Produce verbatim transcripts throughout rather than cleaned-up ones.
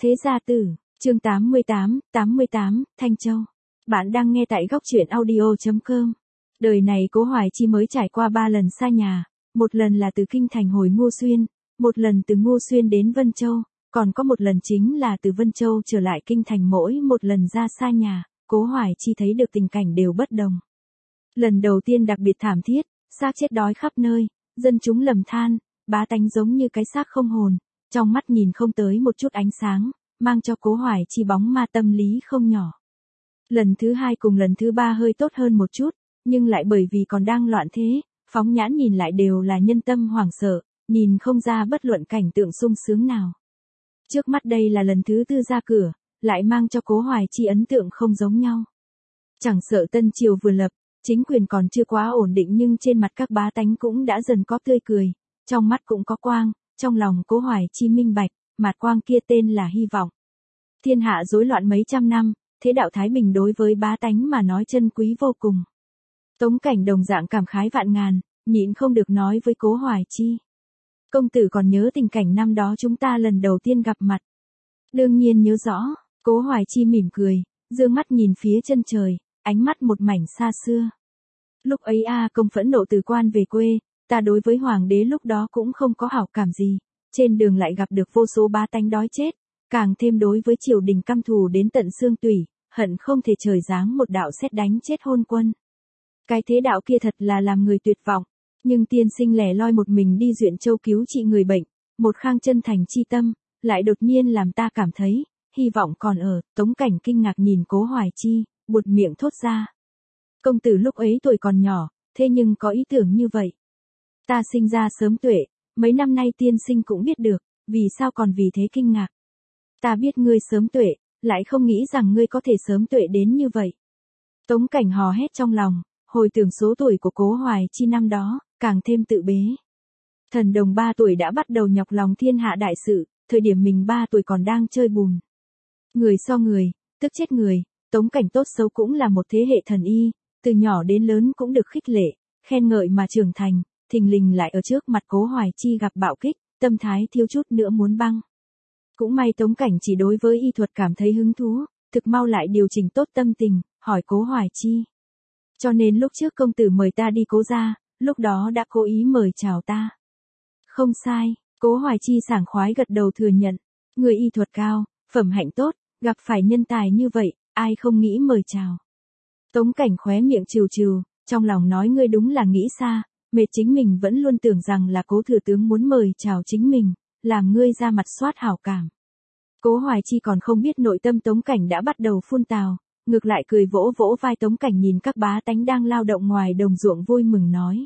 Thế gia tử, chương tám mươi tám, tám mươi tám, Thanh Châu. Bạn đang nghe tại góc truyện audio chấm com. Đời này Cố Hoài Chi mới trải qua ba lần xa nhà, một lần là từ Kinh Thành hồi Ngô Xuyên, một lần từ Ngô Xuyên đến Vân Châu, còn có một lần chính là từ Vân Châu trở lại Kinh Thành. Mỗi một lần ra xa nhà, Cố Hoài Chi thấy được tình cảnh đều bất đồng. Lần đầu tiên đặc biệt thảm thiết, xác chết đói khắp nơi, dân chúng lầm than, bá tánh giống như cái xác không hồn, trong mắt nhìn không tới một chút ánh sáng, mang cho Cố Hoài Chi bóng ma tâm lý không nhỏ. Lần thứ hai cùng lần thứ ba hơi tốt hơn một chút, nhưng lại bởi vì còn đang loạn thế, phóng nhãn nhìn lại đều là nhân tâm hoảng sợ, nhìn không ra bất luận cảnh tượng sung sướng nào. Trước mắt đây là lần thứ tư ra cửa, lại mang cho Cố Hoài Chi ấn tượng không giống nhau. Chẳng sợ Tân Triều vừa lập, chính quyền còn chưa quá ổn định nhưng trên mặt các bá tánh cũng đã dần có tươi cười, trong mắt cũng có quang, trong lòng Cố Hoài Chi minh bạch, mạt quang kia tên là hy vọng. Thiên hạ rối loạn mấy trăm năm, thế đạo thái bình đối với bá tánh mà nói chân quý vô cùng. Tống Cảnh đồng dạng cảm khái vạn ngàn, nhịn không được nói với Cố Hoài Chi. Công tử còn nhớ tình cảnh năm đó chúng ta lần đầu tiên gặp mặt. Đương nhiên nhớ rõ, Cố Hoài Chi mỉm cười, dương mắt nhìn phía chân trời, ánh mắt một mảnh xa xưa. Lúc ấy A Công phẫn nộ từ quan về quê, ta đối với hoàng đế lúc đó cũng không có hảo cảm gì, trên đường lại gặp được vô số bá tánh đói chết, càng thêm đối với triều đình căm thù đến tận xương tủy, hận không thể trời giáng một đạo sét đánh chết hôn quân. Cái thế đạo kia thật là làm người tuyệt vọng, nhưng tiên sinh lẻ loi một mình đi Duyện Châu cứu trị người bệnh, một khang chân thành chi tâm, lại đột nhiên làm ta cảm thấy, hy vọng còn ở. Tống Cảnh kinh ngạc nhìn Cố Hoài Chi, buột miệng thốt ra. Công tử lúc ấy tuổi còn nhỏ, thế nhưng có ý tưởng như vậy. Ta sinh ra sớm tuệ, mấy năm nay tiên sinh cũng biết được, vì sao còn vì thế kinh ngạc. Ta biết ngươi sớm tuệ, lại không nghĩ rằng ngươi có thể sớm tuệ đến như vậy. Tống Cảnh hò hét trong lòng, hồi tưởng số tuổi của Cố Hoài Chi năm đó, càng thêm tự bế. Thần đồng ba tuổi đã bắt đầu nhọc lòng thiên hạ đại sự, thời điểm mình ba tuổi còn đang chơi bùn. Người so người, tức chết người, Tống Cảnh tốt xấu cũng là một thế hệ thần y, từ nhỏ đến lớn cũng được khích lệ, khen ngợi mà trưởng thành, thình lình lại ở trước mặt Cố Hoài Chi gặp bạo kích, tâm thái thiếu chút nữa muốn băng. Cũng may Tống Cảnh chỉ đối với y thuật cảm thấy hứng thú, thực mau lại điều chỉnh tốt tâm tình, hỏi Cố Hoài Chi. Cho nên lúc trước công tử mời ta đi Cố gia, lúc đó đã cố ý mời chào ta. Không sai, Cố Hoài Chi sảng khoái gật đầu thừa nhận, người y thuật cao, phẩm hạnh tốt, gặp phải nhân tài như vậy, ai không nghĩ mời chào. Tống Cảnh khóe miệng trừ trừ, trong lòng nói ngươi đúng là nghĩ xa, mệt chính mình vẫn luôn tưởng rằng là Cố thừa tướng muốn mời chào chính mình, làm ngươi ra mặt soát hảo cảm. Cố Hoài Chi còn không biết nội tâm Tống Cảnh đã bắt đầu phun tào, ngược lại cười vỗ vỗ vai Tống Cảnh nhìn các bá tánh đang lao động ngoài đồng ruộng vui mừng nói.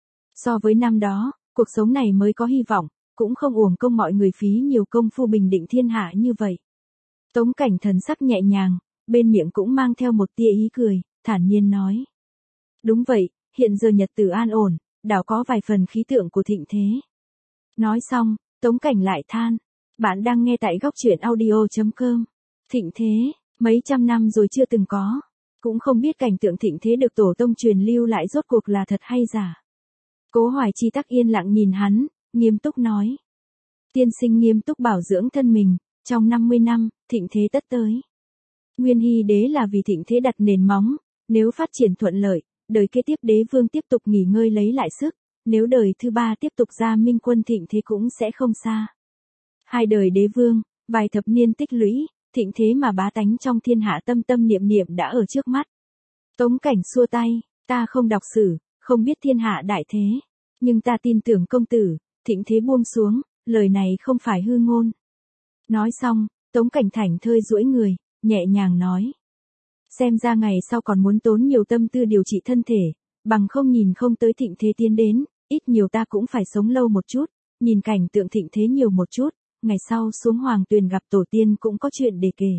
So với năm đó, cuộc sống này mới có hy vọng, cũng không uổng công mọi người phí nhiều công phu bình định thiên hạ như vậy. Tống Cảnh thần sắc nhẹ nhàng, bên miệng cũng mang theo một tia ý cười, thản nhiên nói. Đúng vậy, hiện giờ nhật tử an ổn, đảo có vài phần khí tượng của thịnh thế. Nói xong, Tống Cảnh lại than. Bạn đang nghe tại góc truyện audio chấm com. Thịnh thế, mấy trăm năm rồi chưa từng có. Cũng không biết cảnh tượng thịnh thế được tổ tông truyền lưu lại rốt cuộc là thật hay giả. Cố Hoài Chi tắc yên lặng nhìn hắn, nghiêm túc nói. Tiên sinh nghiêm túc bảo dưỡng thân mình, trong năm mươi năm, thịnh thế tất tới. Nguyên Hy đế là vì thịnh thế đặt nền móng, nếu phát triển thuận lợi, đời kế tiếp đế vương tiếp tục nghỉ ngơi lấy lại sức, nếu đời thứ ba tiếp tục ra minh quân thịnh thế cũng sẽ không xa. Hai đời đế vương, vài thập niên tích lũy, thịnh thế mà bá tánh trong thiên hạ tâm tâm niệm niệm đã ở trước mắt. Tống Cảnh xua tay, ta không đọc sử, không biết thiên hạ đại thế, nhưng ta tin tưởng công tử, thịnh thế buông xuống, lời này không phải hư ngôn. Nói xong, Tống Cảnh thảnh thơi duỗi người, nhẹ nhàng nói. Xem ra ngày sau còn muốn tốn nhiều tâm tư điều trị thân thể, bằng không nhìn không tới thịnh thế tiến đến, ít nhiều ta cũng phải sống lâu một chút, nhìn cảnh tượng thịnh thế nhiều một chút, ngày sau xuống hoàng tuyền gặp tổ tiên cũng có chuyện để kể.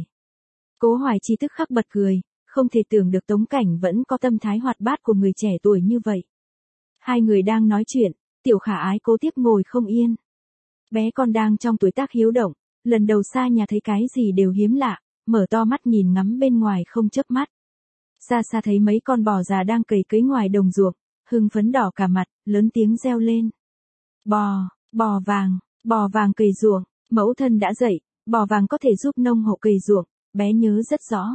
Cố Hoài Chi tức khắc bật cười, không thể tưởng được Tống Cảnh vẫn có tâm thái hoạt bát của người trẻ tuổi như vậy. Hai người đang nói chuyện, Tiểu Khả Ái cố tiếp ngồi không yên. Bé con đang trong tuổi tác hiếu động, lần đầu xa nhà thấy cái gì đều hiếm lạ, mở to mắt nhìn ngắm bên ngoài không chớp mắt. Xa xa thấy mấy con bò già đang cày cấy ngoài đồng ruộng, hưng phấn đỏ cả mặt, lớn tiếng reo lên. Bò, bò vàng, bò vàng cày ruộng, mẫu thân đã dậy, Bò vàng có thể giúp nông hộ cày ruộng, bé nhớ rất rõ.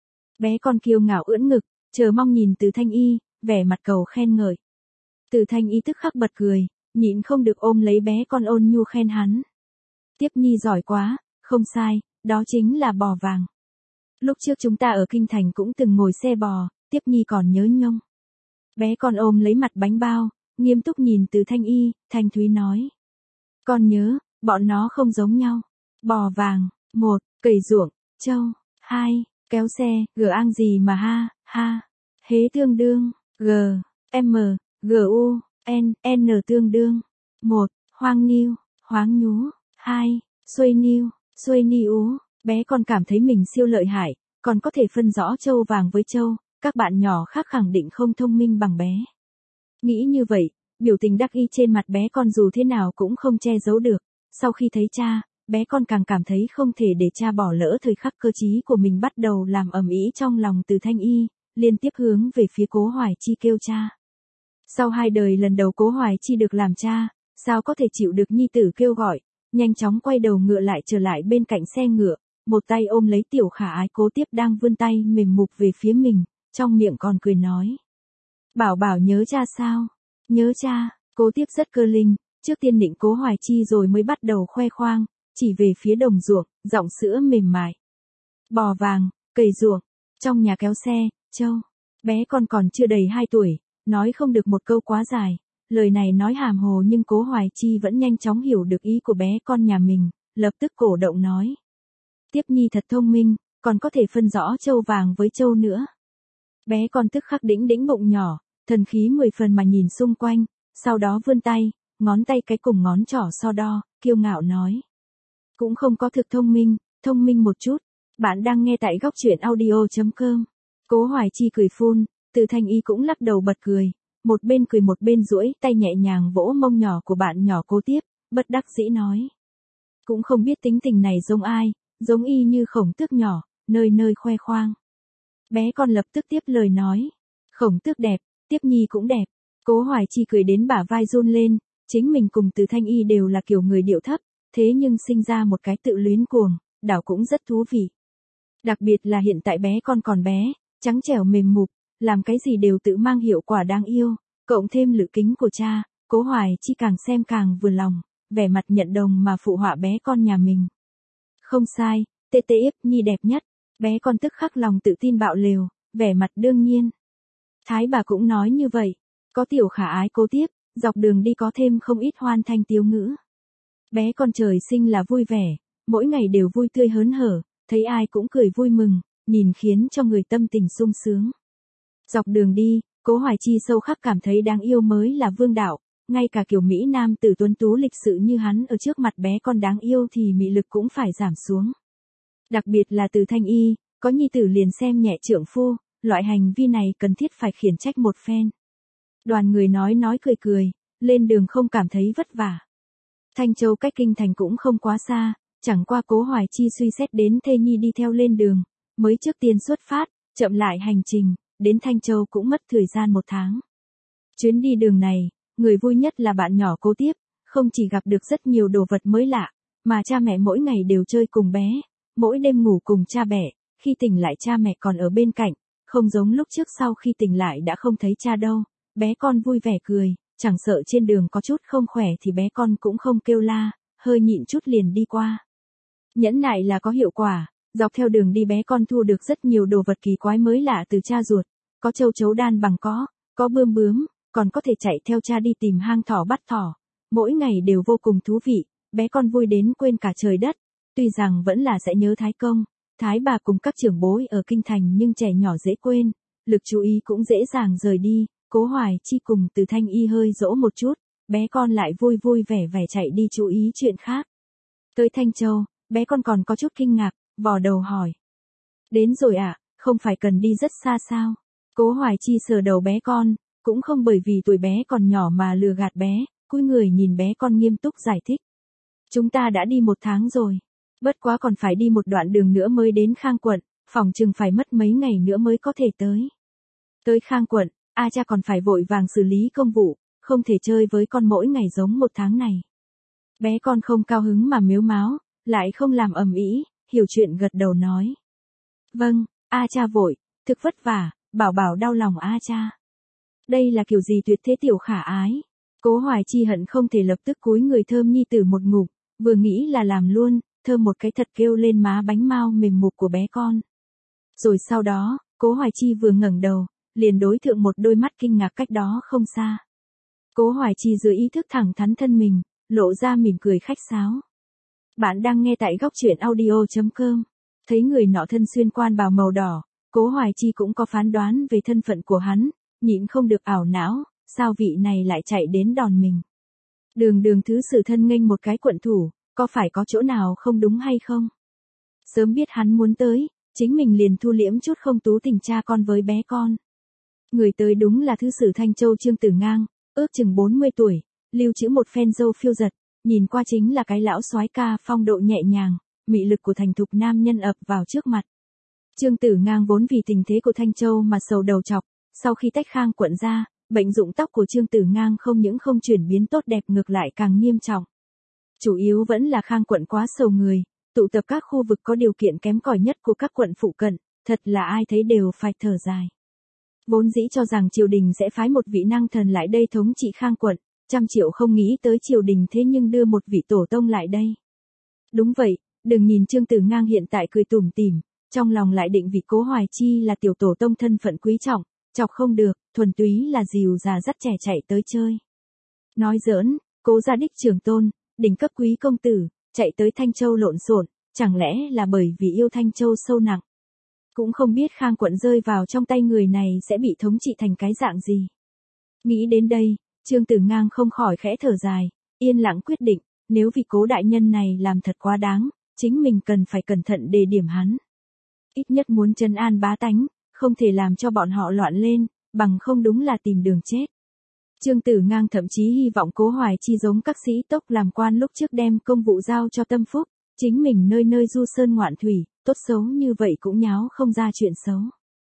Bé con kiêu ngạo ưỡn ngực, chờ mong nhìn Từ Thanh Y, vẻ mặt cầu khen ngợi. Từ Thanh Y tức khắc bật cười, nhịn không được ôm lấy bé con ôn nhu khen hắn. Tiếp Nhi giỏi quá, không sai, đó chính là bò vàng. Lúc trước chúng ta ở Kinh Thành cũng từng ngồi xe bò, Tiếp Nhi còn nhớ nhung. Bé con ôm lấy mặt bánh bao, nghiêm túc nhìn Từ Thanh Y, thanh thúy nói. Con nhớ, bọn nó không giống nhau. Bò vàng, một, cày ruộng, trâu, hai, kéo xe, g ang gì mà ha, ha. Hế tương đương, g, m, g u, n, n tương đương. Một, hoang niu, hoáng nhú. Hai, xuôi niu, xuôi ni ú. Bé con cảm thấy mình siêu lợi hại, còn có thể phân rõ trâu vàng với trâu, các bạn nhỏ khác khẳng định không thông minh bằng bé. Nghĩ như vậy, biểu tình đắc ý trên mặt bé con dù thế nào cũng không che giấu được. Sau khi thấy cha, bé con càng cảm thấy không thể để cha bỏ lỡ thời khắc cơ trí của mình bắt đầu làm ầm ĩ trong lòng Từ Thanh Y, liên tiếp hướng về phía Cố Hoài Chi kêu cha. Sau hai đời lần đầu Cố Hoài Chi được làm cha, sao có thể chịu được nhi tử kêu gọi, nhanh chóng quay đầu ngựa lại trở lại bên cạnh xe ngựa, một tay ôm lấy tiểu khả ái Cố Tiếp đang vươn tay mềm mục về phía mình, trong miệng còn cười nói. Bảo bảo nhớ cha sao? Nhớ cha, Cố Tiếp rất cơ linh, trước tiên định Cố Hoài Chi rồi mới bắt đầu khoe khoang, chỉ về phía đồng ruộng, giọng sữa mềm mại. Bò vàng, cày ruộng, trong nhà kéo xe, trâu. Bé con còn chưa đầy hai tuổi, nói không được một câu quá dài, lời này nói hàm hồ nhưng Cố Hoài Chi vẫn nhanh chóng hiểu được ý của bé con nhà mình, lập tức cổ động nói. Tiếp Nhi thật thông minh, còn có thể phân rõ trâu vàng với trâu nữa. Bé con tức khắc đĩnh đĩnh bụng nhỏ, thần khí mười phần mà nhìn xung quanh, sau đó vươn tay, ngón tay cái cùng ngón trỏ so đo, kiêu ngạo nói. Cũng không có thực thông minh, thông minh một chút. Bạn đang nghe tại góc truyện audio.com. Cố Hoài Chi cười phun, Từ Thanh Y cũng lắc đầu bật cười, một bên cười một bên duỗi tay nhẹ nhàng vỗ mông nhỏ của bạn nhỏ Cố Tiếp, bất đắc dĩ nói. Cũng không biết tính tình này giống ai, giống y như Khổng Tước nhỏ, nơi nơi khoe khoang. Bé con lập tức tiếp lời nói. Khổng Tước đẹp, Tiếp Nhi cũng đẹp. Cố Hoài Chi cười đến bả vai run lên, chính mình cùng Từ Thanh Y đều là kiểu người điệu thấp, thế nhưng sinh ra một cái tự luyến cuồng, đảo cũng rất thú vị. Đặc biệt là hiện tại bé con còn bé, trắng trẻo mềm mục, làm cái gì đều tự mang hiệu quả đáng yêu, cộng thêm lự kính của cha, Cố Hoài Chi càng xem càng vừa lòng, vẻ mặt nhận đồng mà phụ họa bé con nhà mình. Không sai, tê tê Yếp Nhi đẹp nhất, bé con tức khắc lòng tự tin bạo lều, vẻ mặt đương nhiên. Thái bà cũng nói như vậy, có tiểu khả ái Cố Tiếp, dọc đường đi có thêm không ít hoan thanh tiếu ngữ. Bé con trời sinh là vui vẻ, mỗi ngày đều vui tươi hớn hở, thấy ai cũng cười vui mừng, nhìn khiến cho người tâm tình sung sướng. Dọc đường đi, Cố Hoài Chi sâu khắc cảm thấy đáng yêu mới là vương đạo, ngay cả kiểu Mỹ Nam tử tuấn tú lịch sự như hắn ở trước mặt bé con đáng yêu thì mị lực cũng phải giảm xuống. Đặc biệt là Từ Thanh Y, có nhi tử liền xem nhẹ trượng phu, loại hành vi này cần thiết phải khiển trách một phen. Đoàn người nói nói cười cười, lên đường không cảm thấy vất vả. Thanh Châu cách Kinh Thành cũng không quá xa, chẳng qua Cố Hoài Chi suy xét đến thê nhi đi theo lên đường, mới trước tiên xuất phát, chậm lại hành trình, đến Thanh Châu cũng mất thời gian một tháng. Chuyến đi đường này, người vui nhất là bạn nhỏ Cố Tiếp, không chỉ gặp được rất nhiều đồ vật mới lạ, mà cha mẹ mỗi ngày đều chơi cùng bé, mỗi đêm ngủ cùng cha mẹ, khi tỉnh lại cha mẹ còn ở bên cạnh, không giống lúc trước sau khi tỉnh lại đã không thấy cha đâu, bé con vui vẻ cười. Chẳng sợ trên đường có chút không khỏe thì bé con cũng không kêu la, hơi nhịn chút liền đi qua. Nhẫn nại là có hiệu quả, dọc theo đường đi bé con thu được rất nhiều đồ vật kỳ quái mới lạ từ cha ruột, có châu chấu đan bằng có, có bươm bướm, còn có thể chạy theo cha đi tìm hang thỏ bắt thỏ. Mỗi ngày đều vô cùng thú vị, bé con vui đến quên cả trời đất, tuy rằng vẫn là sẽ nhớ Thái Công, Thái bà cùng các trưởng bối ở Kinh Thành nhưng trẻ nhỏ dễ quên, lực chú ý cũng dễ dàng rời đi. Cố Hoài Chi cùng Từ Thanh Y hơi dỗ một chút, bé con lại vui vui vẻ vẻ chạy đi chú ý chuyện khác. Tới Thanh Châu, bé con còn có chút kinh ngạc, vò đầu hỏi. Đến rồi ạ, à, không phải cần đi rất xa sao? Cố Hoài Chi sờ đầu bé con, cũng không bởi vì tuổi bé còn nhỏ mà lừa gạt bé, cúi người nhìn bé con nghiêm túc giải thích. Chúng ta đã đi một tháng rồi, bất quá còn phải đi một đoạn đường nữa mới đến Khang quận, phòng chừng phải mất mấy ngày nữa mới có thể tới. Tới Khang quận. A cha còn phải vội vàng xử lý công vụ, không thể chơi với con mỗi ngày giống một tháng này. Bé con không cao hứng mà mếu máo, lại không làm ầm ĩ, hiểu chuyện gật đầu nói. Vâng, A cha vội, thực vất vả, bảo bảo đau lòng A cha. Đây là kiểu gì tuyệt thế tiểu khả ái. Cố Hoài Chi hận không thể lập tức cúi người thơm nhi tử một ngụm, vừa nghĩ là làm luôn, thơm một cái thật kêu lên má bánh mao mềm mục của bé con. Rồi sau đó, Cố Hoài Chi vừa ngẩng đầu, liền đối thượng một đôi mắt kinh ngạc cách đó không xa. Cố Hoài Chi dưới ý thức thẳng thắn thân mình, lộ ra mỉm cười khách sáo. Bạn đang nghe tại góc truyện audio chấm com. Thấy người nọ thân xuyên quan bào màu đỏ, Cố Hoài Chi cũng có phán đoán về thân phận của hắn, nhịn không được ảo não, sao vị này lại chạy đến đòn mình. Đường đường thứ sử thân nghênh một cái quận thủ, có phải có chỗ nào không đúng hay không? Sớm biết hắn muốn tới, chính mình liền thu liễm chút không tú tình cha con với bé con. Người tới đúng là thứ sử Thanh Châu Trương Tử Ngang, ước chừng bốn mươi tuổi, lưu trữ một phen râu phiêu giật, nhìn qua chính là cái lão soái ca phong độ nhẹ nhàng, mị lực của thành thục nam nhân ập vào trước mặt. Trương Tử Ngang vốn vì tình thế của Thanh Châu mà sầu đầu trọc, sau khi tách Khang quận ra, bệnh dụng tóc của Trương Tử Ngang không những không chuyển biến tốt đẹp ngược lại càng nghiêm trọng. Chủ yếu vẫn là Khang quận quá sầu người, tụ tập các khu vực có điều kiện kém cỏi nhất của các quận phụ cận, thật là ai thấy đều phải thở dài. Vốn dĩ cho rằng triều đình sẽ phái một vị năng thần lại đây thống trị Khang quận, trăm triệu không nghĩ tới triều đình thế nhưng đưa một vị tổ tông lại đây. Đúng vậy, đừng nhìn Trương Tử Ngang hiện tại cười tủm tỉm, trong lòng lại định vị Cố Hoài Chi là tiểu tổ tông thân phận quý trọng, chọc không được, thuần túy là dìu già dắt trẻ chạy tới chơi. Nói giỡn, Cố gia đích trưởng tôn, đỉnh cấp quý công tử, chạy tới Thanh Châu lộn xộn, chẳng lẽ là bởi vì yêu Thanh Châu sâu nặng. Cũng không biết Khang quận rơi vào trong tay người này sẽ bị thống trị thành cái dạng gì. Nghĩ đến đây, Trương Tử Ngang không khỏi khẽ thở dài, yên lặng quyết định, nếu vì Cố đại nhân này làm thật quá đáng, chính mình cần phải cẩn thận đề điểm hắn. Ít nhất muốn trấn an bá tánh, không thể làm cho bọn họ loạn lên, bằng không đúng là tìm đường chết. Trương Tử Ngang thậm chí hy vọng Cố Hoài Chi giống các sĩ tốc làm quan lúc trước đem công vụ giao cho Tâm Phúc, chính mình nơi nơi du sơn ngoạn thủy, tốt xấu như vậy cũng nháo không ra chuyện xấu.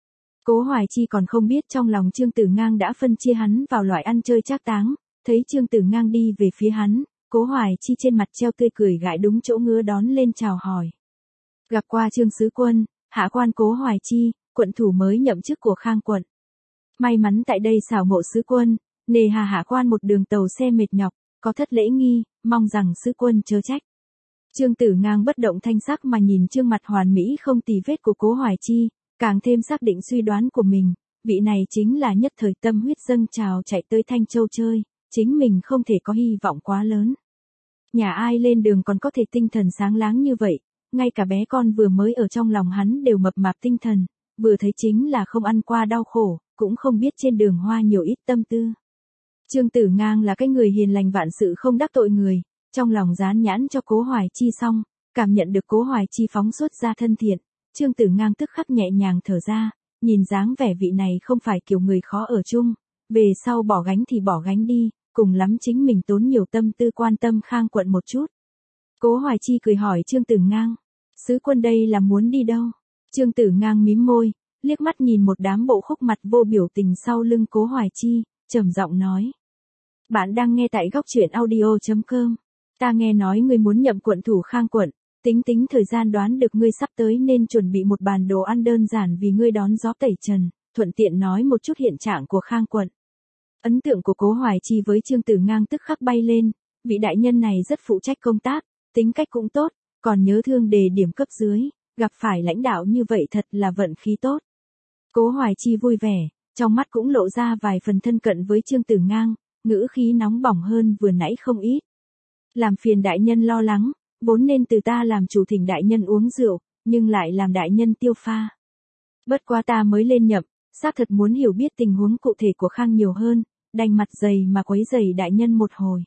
Cố Hoài Chi còn không biết trong lòng Trương Tử Ngang đã phân chia hắn vào loại ăn chơi trác táng, thấy Trương Tử Ngang đi về phía hắn, Cố Hoài Chi trên mặt treo tươi cười gãi đúng chỗ ngứa đón lên chào hỏi. Gặp qua Trương sứ quân, hạ quan Cố Hoài Chi, quận thủ mới nhậm chức của Khang quận. May mắn tại đây xảo ngộ sứ quân, nề hà hạ quan một đường tàu xe mệt nhọc, có thất lễ nghi, mong rằng sứ quân chớ trách. Trương Tử Ngang bất động thanh sắc mà nhìn trương mặt hoàn mỹ không tì vết của Cố Hoài Chi, càng thêm xác định suy đoán của mình, vị này chính là nhất thời tâm huyết dâng trào chạy tới Thanh Châu chơi, chính mình không thể có hy vọng quá lớn. Nhà ai lên đường còn có thể tinh thần sáng láng như vậy, ngay cả bé con vừa mới ở trong lòng hắn đều mập mạp tinh thần, vừa thấy chính là không ăn qua đau khổ, cũng không biết trên đường hoa nhiều ít tâm tư. Trương Tử Ngang là cái người hiền lành vạn sự không đắc tội người, trong lòng dán nhãn cho Cố Hoài Chi xong, cảm nhận được Cố Hoài Chi phóng xuất ra thân thiện, Trương Tử Ngang tức khắc nhẹ nhàng thở ra, nhìn dáng vẻ vị này không phải kiểu người khó ở chung, về sau bỏ gánh thì bỏ gánh đi, cùng lắm chính mình tốn nhiều tâm tư quan tâm Khang quận một chút. Cố Hoài Chi cười hỏi Trương Tử Ngang, sứ quân đây là muốn đi đâu? Trương Tử Ngang mím môi, liếc mắt nhìn một đám bộ khúc mặt vô biểu tình sau lưng Cố Hoài Chi, trầm giọng nói. Bạn đang nghe tại góc truyện audio chấm com. Ta nghe nói ngươi muốn nhậm quận thủ Khang quận, tính tính thời gian đoán được ngươi sắp tới nên chuẩn bị một bàn đồ ăn đơn giản vì ngươi đón gió tẩy trần, thuận tiện nói một chút hiện trạng của Khang quận. Ấn tượng của Cố Hoài Chi với Trương Tử Ngang tức khắc bay lên, vị đại nhân này rất phụ trách công tác, tính cách cũng tốt, còn nhớ thương đề điểm cấp dưới, gặp phải lãnh đạo như vậy thật là vận khí tốt. Cố Hoài Chi vui vẻ, trong mắt cũng lộ ra vài phần thân cận với Trương Tử Ngang, ngữ khí nóng bỏng hơn vừa nãy không ít. Làm phiền đại nhân lo lắng, vốn nên từ ta làm chủ thỉnh đại nhân uống rượu, nhưng lại làm đại nhân tiêu pha. Bất quá ta mới lên nhậm, xác thật muốn hiểu biết tình huống cụ thể của Khang nhiều hơn, đành mặt dày mà quấy rầy đại nhân một hồi.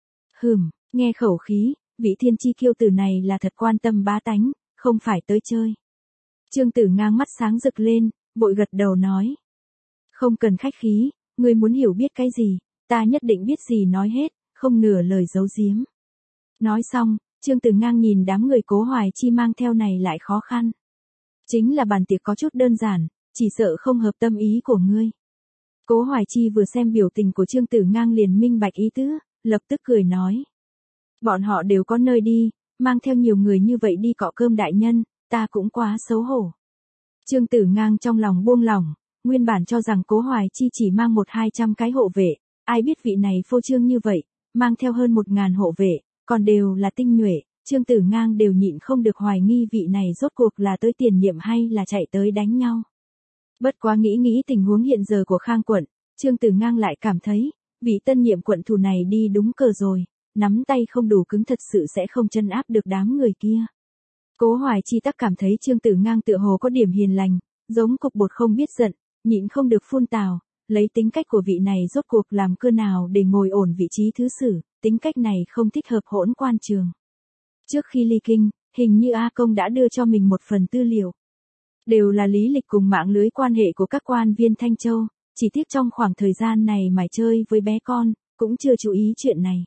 Hừm, nghe khẩu khí, vị thiên chi kiêu tử này là thật quan tâm bá tánh, không phải tới chơi. Trương Tử Ngang mắt sáng rực lên, vội gật đầu nói. Không cần khách khí, ngươi muốn hiểu biết cái gì, ta nhất định biết gì nói hết, không nửa lời giấu giếm. Nói xong, Trương Tử Ngang nhìn đám người Cố Hoài Chi mang theo này lại khó khăn. Chính là bàn tiệc có chút đơn giản, chỉ sợ không hợp tâm ý của ngươi. Cố Hoài Chi vừa xem biểu tình của Trương Tử Ngang liền minh bạch ý tứ, lập tức cười nói. Bọn họ đều có nơi đi, mang theo nhiều người như vậy đi cọ cơm đại nhân, ta cũng quá xấu hổ. Trương Tử Ngang trong lòng buông lỏng, nguyên bản cho rằng Cố Hoài Chi chỉ mang một hai trăm cái hộ vệ, ai biết vị này phô trương như vậy, mang theo hơn một ngàn hộ vệ, còn đều là tinh nhuệ, Trương Tử Ngang đều nhịn không được hoài nghi vị này rốt cuộc là tới tiền nhiệm hay là chạy tới đánh nhau. Bất quá nghĩ nghĩ tình huống hiện giờ của Khang quận, Trương Tử Ngang lại cảm thấy, vị tân nhiệm quận thủ này đi đúng cờ rồi, nắm tay không đủ cứng thật sự sẽ không chân áp được đám người kia. Cố Hoài Chi tắc cảm thấy Trương Tử Ngang tựa hồ có điểm hiền lành, giống cục bột không biết giận, nhịn không được phun tào, lấy tính cách của vị này rốt cuộc làm cơ nào để ngồi ổn vị trí thứ sử, tính cách này không thích hợp hỗn quan trường. Trước khi ly kinh, hình như A Công đã đưa cho mình một phần tư liệu. Đều là lý lịch cùng mạng lưới quan hệ của các quan viên Thanh Châu, chỉ tiếc trong khoảng thời gian này mải chơi với bé con, cũng chưa chú ý chuyện này.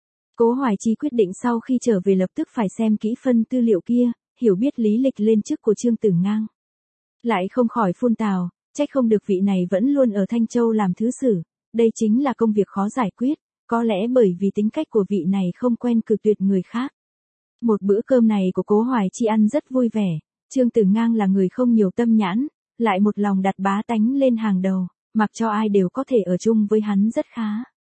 Cố Hoài Chi quyết định sau khi trở về lập tức phải xem kỹ phân tư liệu kia, hiểu biết lý lịch lên chức của Trương Tử Ngang. Lại không khỏi phun tào, trách không được vị này vẫn luôn ở Thanh Châu làm thứ sử, đây chính là công việc khó giải quyết, có lẽ bởi vì tính cách của vị này không quen cự tuyệt người khác. Một bữa cơm này của Cố Hoài Chi ăn rất vui vẻ, Trương Tử Ngang là người không nhiều tâm nhãn, lại một lòng đặt bá tánh lên hàng đầu, mặc cho ai đều có thể ở chung với hắn rất khá.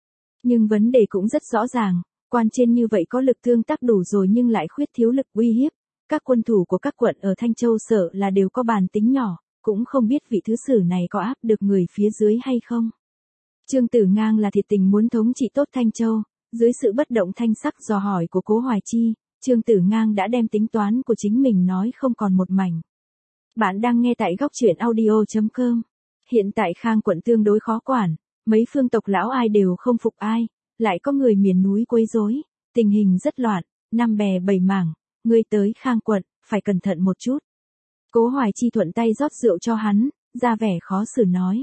Nhưng vấn đề cũng rất rõ ràng, quan trên như vậy có lực tương tác đủ rồi nhưng lại khuyết thiếu lực uy hiếp, các quân thủ của các quận ở Thanh Châu sợ là đều có bàn tính nhỏ, cũng không biết vị thứ sử này có áp được người phía dưới hay không. Trương Tử Ngang là thiệt tình muốn thống trị tốt Thanh Châu, dưới sự bất động thanh sắc dò hỏi của Cố Hoài Chi, Trương Tử Ngang đã đem tính toán của chính mình nói không còn một mảnh. Bạn đang nghe tại góc truyện audio chấm com. Hiện tại Khang quận tương đối khó quản, mấy phương tộc lão ai đều không phục ai, lại có người miền núi quấy rối, tình hình rất loạn, năm bè bảy mảng, ngươi tới Khang quận, phải cẩn thận một chút. Cố Hoài Chi thuận tay rót rượu cho hắn, ra vẻ khó xử nói.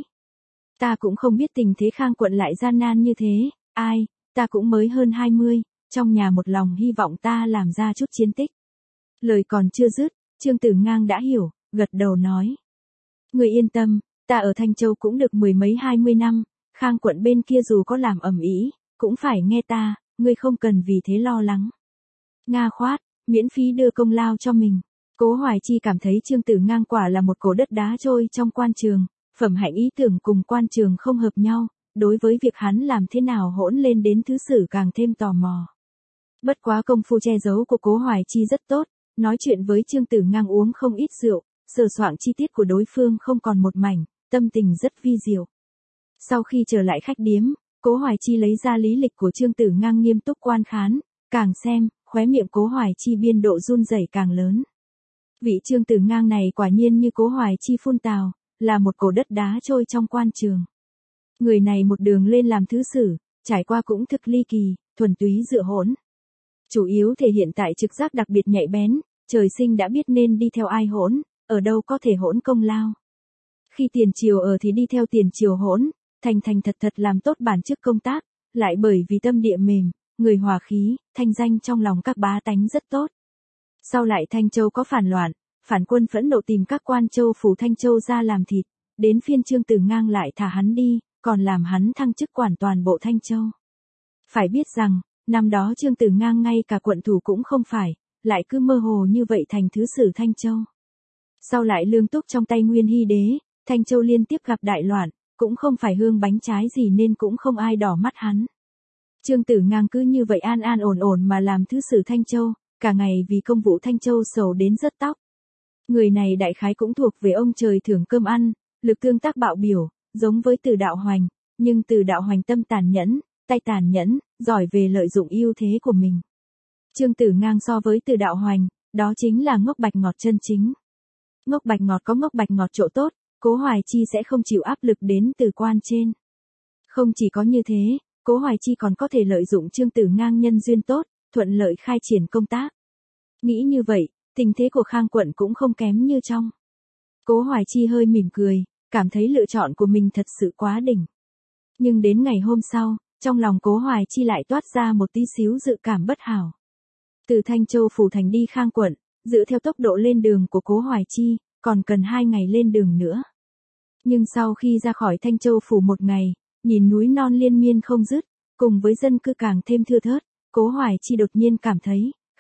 Ta cũng không biết tình thế Khang quận lại gian nan như thế, ai, ta cũng mới hơn hai mươi, trong nhà một lòng hy vọng ta làm ra chút chiến tích. Lời còn chưa dứt, Trương Tử Ngang đã hiểu, gật đầu nói. Ngươi yên tâm, ta ở Thanh Châu cũng được mười mấy hai mươi năm, Khang quận bên kia dù có làm ầm ĩ, cũng phải nghe ta, ngươi không cần vì thế lo lắng. Nga khoát, miễn phí đưa công lao cho mình. Cố Hoài Chi cảm thấy Trương Tử Ngang quả là một cỗ đất đá trôi trong quan trường, phẩm hạnh ý tưởng cùng quan trường không hợp nhau, đối với việc hắn làm thế nào hỗn lên đến thứ sử càng thêm tò mò. Bất quá công phu che giấu của Cố Hoài Chi rất tốt, nói chuyện với Trương Tử Ngang uống không ít rượu, sờ soạng chi tiết của đối phương không còn một mảnh, tâm tình rất vi diệu. Sau khi trở lại khách điếm, Cố Hoài Chi lấy ra lý lịch của Trương Tử Ngang nghiêm túc quan khán, càng xem, khóe miệng Cố Hoài Chi biên độ run rẩy càng lớn. Vị Trương Tử Ngang này quả nhiên như Cố Hoài Chi phun tào, là một cỗ đất đá trôi trong quan trường. Người này một đường lên làm thứ sử, trải qua cũng thực ly kỳ, thuần túy dựa hỗn. Chủ yếu thể hiện tại trực giác đặc biệt nhạy bén, trời sinh đã biết nên đi theo ai hỗn, ở đâu có thể hỗn công lao. Khi tiền triều ở thì đi theo tiền triều hỗn, thành thành thật thật làm tốt bản chức công tác, lại bởi vì tâm địa mềm, người hòa khí, thanh danh trong lòng các bá tánh rất tốt. Sau lại Thanh Châu có phản loạn, phản quân phẫn nộ tìm các quan châu phủ Thanh Châu ra làm thịt, đến phiên Trương Tử Ngang lại thả hắn đi, còn làm hắn thăng chức quản toàn bộ Thanh Châu. Phải biết rằng, năm đó Trương Tử Ngang ngay cả quận thủ cũng không phải, lại cứ mơ hồ như vậy thành thứ sử Thanh Châu. Sau lại lương túc trong tay Nguyên Hy đế, Thanh Châu liên tiếp gặp đại loạn, cũng không phải hương bánh trái gì nên cũng không ai đỏ mắt hắn. Trương Tử Ngang cứ như vậy an an ổn ổn mà làm thứ sử Thanh Châu, cả ngày vì công vụ Thanh Châu sầu đến rớt tóc. Người này đại khái cũng thuộc về ông trời thưởng cơm ăn, lực tương tác bạo biểu, giống với Từ Đạo Hoành, nhưng Từ Đạo Hoành tâm tàn nhẫn, tay tàn nhẫn, giỏi về lợi dụng ưu thế của mình. Trương Tử Ngang so với Từ Đạo Hoành, đó chính là ngốc bạch ngọt chân chính. Ngốc bạch ngọt có ngốc bạch ngọt chỗ tốt, Cố Hoài Chi sẽ không chịu áp lực đến từ quan trên. Không chỉ có như thế, Cố Hoài Chi còn có thể lợi dụng Trương Tử Ngang nhân duyên tốt, thuận lợi khai triển công tác. Nghĩ như vậy, tình thế của Khang quận cũng không kém như trong. Cố Hoài Chi hơi mỉm cười, cảm thấy lựa chọn của mình thật sự quá đỉnh. Nhưng đến ngày hôm sau, trong lòng Cố Hoài Chi lại toát ra một tí xíu dự cảm bất hảo. Từ Thanh Châu phủ thành đi Khang quận, dựa theo tốc độ lên đường của Cố Hoài Chi, còn cần hai ngày lên đường nữa. Nhưng sau khi ra khỏi Thanh Châu phủ một ngày, nhìn núi non liên miên không dứt, cùng với dân cư càng thêm thưa thớt, Cố Hoài Chi đột nhiên cảm thấy,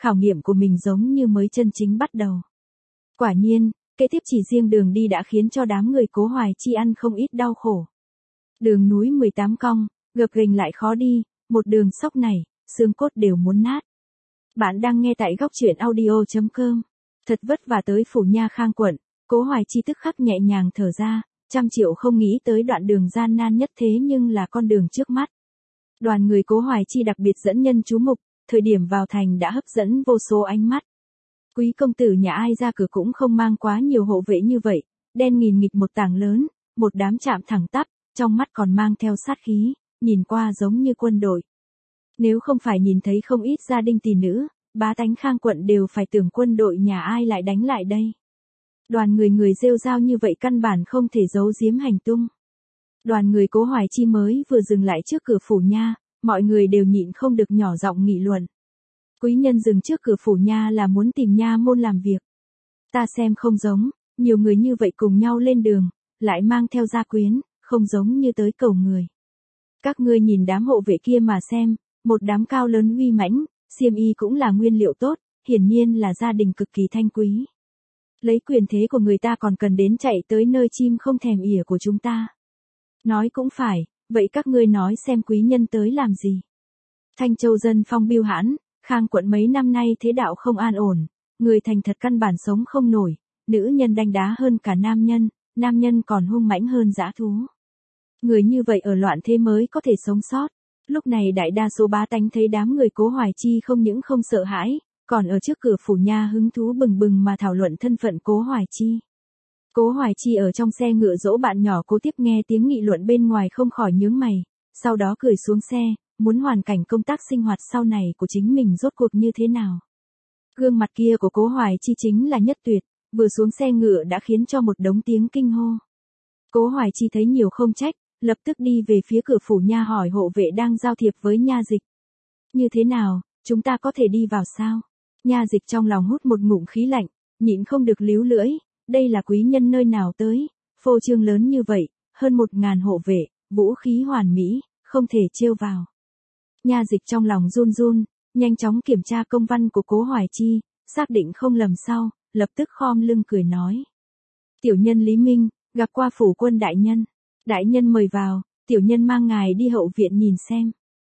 khảo nghiệm của mình giống như mới chân chính bắt đầu. Quả nhiên, kế tiếp chỉ riêng đường đi đã khiến cho đám người Cố Hoài Chi ăn không ít đau khổ. Đường núi mười tám cong, gập ghềnh lại khó đi, một đường sóc này, xương cốt đều muốn nát. Bạn đang nghe tại góc truyện audio chấm com. Thật vất vả tới Phủ Nha Khang quận, Cố Hoài Chi tức khắc nhẹ nhàng thở ra, trăm triệu không nghĩ tới đoạn đường gian nan nhất thế nhưng là con đường trước mắt. Đoàn người Cố Hoài Chi đặc biệt dẫn nhân chú mục, thời điểm vào thành đã hấp dẫn vô số ánh mắt. Quý công tử nhà ai ra cửa cũng không mang quá nhiều hộ vệ như vậy, đen nghìn nghịt một tảng lớn, một đám chạm thẳng tắp, trong mắt còn mang theo sát khí, nhìn qua giống như quân đội. Nếu không phải nhìn thấy không ít gia đình tỷ nữ, bá tánh Khang quận đều phải tưởng quân đội nhà ai lại đánh lại đây. Đoàn người người rêu rao như vậy căn bản không thể giấu giếm hành tung. Đoàn người Cố Hoài Chi mới vừa dừng lại trước cửa Phủ Nha, mọi người đều nhịn không được nhỏ giọng nghị luận. Quý nhân dừng trước cửa Phủ Nha là muốn tìm nha môn làm việc. Ta xem không giống, nhiều người như vậy cùng nhau lên đường, lại mang theo gia quyến, không giống như tới cầu người. Các ngươi nhìn đám hộ vệ kia mà xem, một đám cao lớn uy mãnh, xiêm y cũng là nguyên liệu tốt, hiển nhiên là gia đình cực kỳ thanh quý. Lấy quyền thế của người ta còn cần đến chạy tới nơi chim không thèm ỉa của chúng ta. Nói cũng phải, vậy các ngươi nói xem quý nhân tới làm gì? Thanh Châu dân phong biêu hãn, Khang quận mấy năm nay thế đạo không an ổn, người thành thật căn bản sống không nổi, nữ nhân đanh đá hơn cả nam nhân, nam nhân còn hung mãnh hơn dã thú. Người như vậy ở loạn thế mới có thể sống sót. Lúc này đại đa số bá tánh thấy đám người Cố Hoài Chi không những không sợ hãi, còn ở trước cửa Phủ Nha hứng thú bừng bừng mà thảo luận thân phận Cố Hoài Chi. Cố Hoài Chi ở trong xe ngựa dỗ bạn nhỏ Cố Tiếp nghe tiếng nghị luận bên ngoài không khỏi nhướng mày, sau đó cười xuống xe, muốn hoàn cảnh công tác sinh hoạt sau này của chính mình rốt cuộc như thế nào. Gương mặt kia của Cố Hoài Chi chính là nhất tuyệt, vừa xuống xe ngựa đã khiến cho một đống tiếng kinh hô. Cố Hoài Chi thấy nhiều không trách, lập tức đi về phía cửa Phủ Nha hỏi hộ vệ đang giao thiệp với Nha Dịch. Như thế nào, chúng ta có thể đi vào sao? Nha Dịch trong lòng hút một ngụm khí lạnh, nhịn không được líu lưỡi, đây là quý nhân nơi nào tới, phô trương lớn như vậy, hơn một ngàn hộ vệ, vũ khí hoàn mỹ, không thể trêu vào. Nha Dịch trong lòng run run, nhanh chóng kiểm tra công văn của Cố Hoài Chi, xác định không lầm sau, lập tức khom lưng cười nói. Tiểu nhân Lý Minh, gặp qua phủ quân đại nhân. Đại nhân mời vào, tiểu nhân mang ngài đi hậu viện nhìn xem.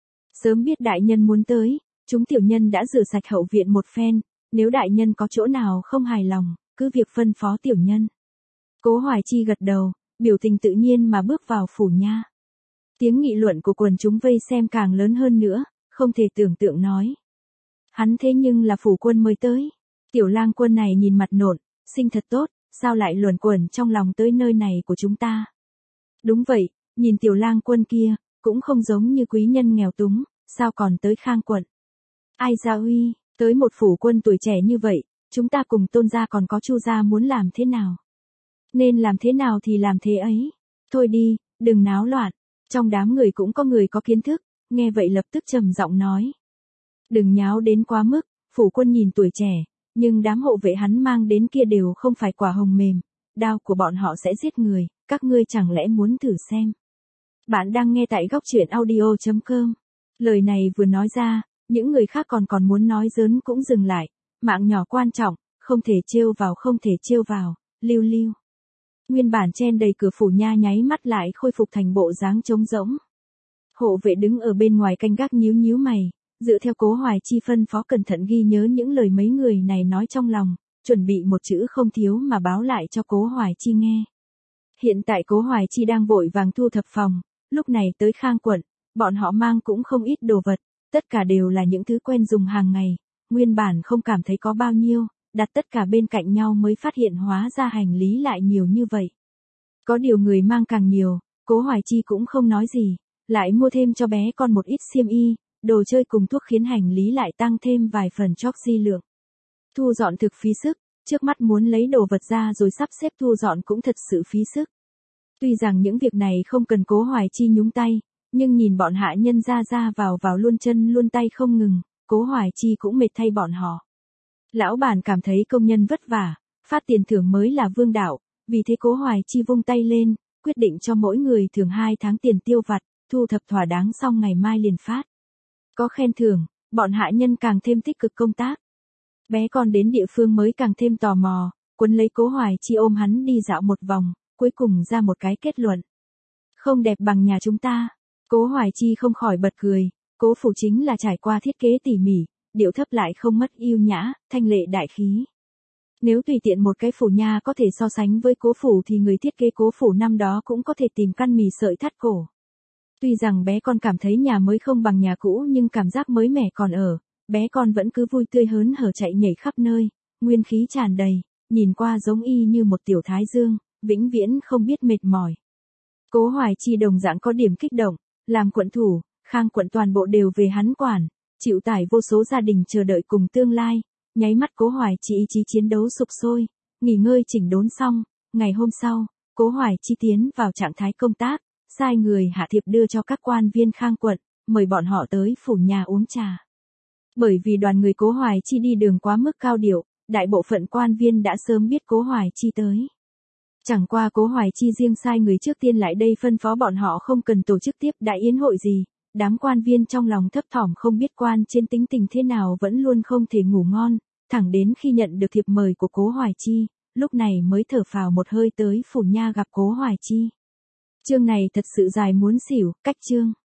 Sớm biết đại nhân muốn tới, chúng tiểu nhân đã rửa sạch hậu viện một phen, nếu đại nhân có chỗ nào không hài lòng, cứ việc phân phó tiểu nhân. Cố Hoài Chi gật đầu, biểu tình tự nhiên mà bước vào Phủ Nha. Tiếng nghị luận của quần chúng vây xem càng lớn hơn nữa, không thể tưởng tượng nói. Hắn thế nhưng là phủ quân mới tới. Tiểu lang quân này nhìn mặt nộn, sinh thật tốt, sao lại luẩn quẩn trong lòng tới nơi này của chúng ta. Đúng vậy, nhìn tiểu lang quân kia, cũng không giống như quý nhân nghèo túng, sao còn tới Khang quận. Ai gia uy, tới một phủ quân tuổi trẻ như vậy, chúng ta cùng Tôn gia còn có Chu gia muốn làm thế nào? Nên làm thế nào thì làm thế ấy. Thôi đi, đừng náo loạn. Trong đám người cũng có người có kiến thức, nghe vậy lập tức trầm giọng nói. Đừng nháo đến quá mức, phủ quân nhìn tuổi trẻ, nhưng đám hộ vệ hắn mang đến kia đều không phải quả hồng mềm, đao của bọn họ sẽ giết người, các ngươi chẳng lẽ muốn thử xem. Bạn đang nghe tại góc truyện audio chấm com. Lời này vừa nói ra, những người khác còn còn muốn nói giỡn cũng dừng lại, mạng nhỏ quan trọng, không thể trêu vào không thể trêu vào, lưu lưu. Nguyên bản chen đầy cửa Phủ Nha nháy mắt lại khôi phục thành bộ dáng trống rỗng. Hộ vệ đứng ở bên ngoài canh gác nhíu nhíu mày, dựa theo Cố Hoài Chi phân phó cẩn thận ghi nhớ những lời mấy người này nói trong lòng, chuẩn bị một chữ không thiếu mà báo lại cho Cố Hoài Chi nghe. Hiện tại Cố Hoài Chi đang vội vàng thu thập phòng, lúc này tới Khang quận, bọn họ mang cũng không ít đồ vật, tất cả đều là những thứ quen dùng hàng ngày, nguyên bản không cảm thấy có bao nhiêu, đặt tất cả bên cạnh nhau mới phát hiện hóa ra hành lý lại nhiều như vậy. Có điều người mang càng nhiều, Cố Hoài Chi cũng không nói gì, lại mua thêm cho bé con một ít xiêm y, đồ chơi cùng thuốc khiến hành lý lại tăng thêm vài phần chóc di lượng. Thu dọn thực phí sức, trước mắt muốn lấy đồ vật ra rồi sắp xếp thu dọn cũng thật sự phí sức. Tuy rằng những việc này không cần Cố Hoài Chi nhúng tay, nhưng nhìn bọn hạ nhân ra ra vào vào luôn chân luôn tay không ngừng, Cố Hoài Chi cũng mệt thay bọn họ. Lão bản cảm thấy công nhân vất vả, phát tiền thưởng mới là vương đạo, vì thế Cố Hoài Chi vung tay lên, quyết định cho mỗi người thưởng hai tháng tiền tiêu vặt, thu thập thỏa đáng xong ngày mai liền phát. Có khen thưởng, bọn hạ nhân càng thêm tích cực công tác, Bé con đến địa phương mới càng thêm tò mò, quấn lấy Cố Hoài Chi ôm hắn đi dạo một vòng, cuối cùng ra một cái kết luận. Không đẹp bằng nhà chúng ta. Cố Hoài Chi không khỏi bật cười, Cố phủ chính là trải qua thiết kế tỉ mỉ, điệu thấp lại không mất yêu nhã, thanh lệ đại khí. Nếu tùy tiện một cái phủ nha có thể so sánh với Cố phủ thì người thiết kế Cố phủ năm đó cũng có thể tìm căn mì sợi thắt cổ. Tuy rằng bé con cảm thấy nhà mới không bằng nhà cũ nhưng cảm giác mới mẻ còn ở, bé con vẫn cứ vui tươi hớn hở chạy nhảy khắp nơi, nguyên khí tràn đầy, nhìn qua giống y như một tiểu thái dương, vĩnh viễn không biết mệt mỏi. Cố Hoài Chi đồng dạng có điểm kích động, làm quận thủ, Khang quận toàn bộ đều về hắn quản, chịu tải vô số gia đình chờ đợi cùng tương lai, nháy mắt Cố Hoài Chi ý chí chiến đấu sục sôi, nghỉ ngơi chỉnh đốn xong, ngày hôm sau, Cố Hoài Chi tiến vào trạng thái công tác, sai người hạ thiệp đưa cho các quan viên Khang quận, mời bọn họ tới phủ nhà uống trà. Bởi vì đoàn người Cố Hoài Chi đi đường quá mức cao điệu, đại bộ phận quan viên đã sớm biết Cố Hoài Chi tới. Chẳng qua Cố Hoài Chi riêng sai người trước tiên lại đây phân phó bọn họ không cần tổ chức tiếp đại yến hội gì, đám quan viên trong lòng thấp thỏm không biết quan trên tính tình thế nào vẫn luôn không thể ngủ ngon, thẳng đến khi nhận được thiệp mời của Cố Hoài Chi, lúc này mới thở phào một hơi tới phủ nha gặp Cố Hoài Chi. Chương này thật sự dài muốn xỉu, cách chương.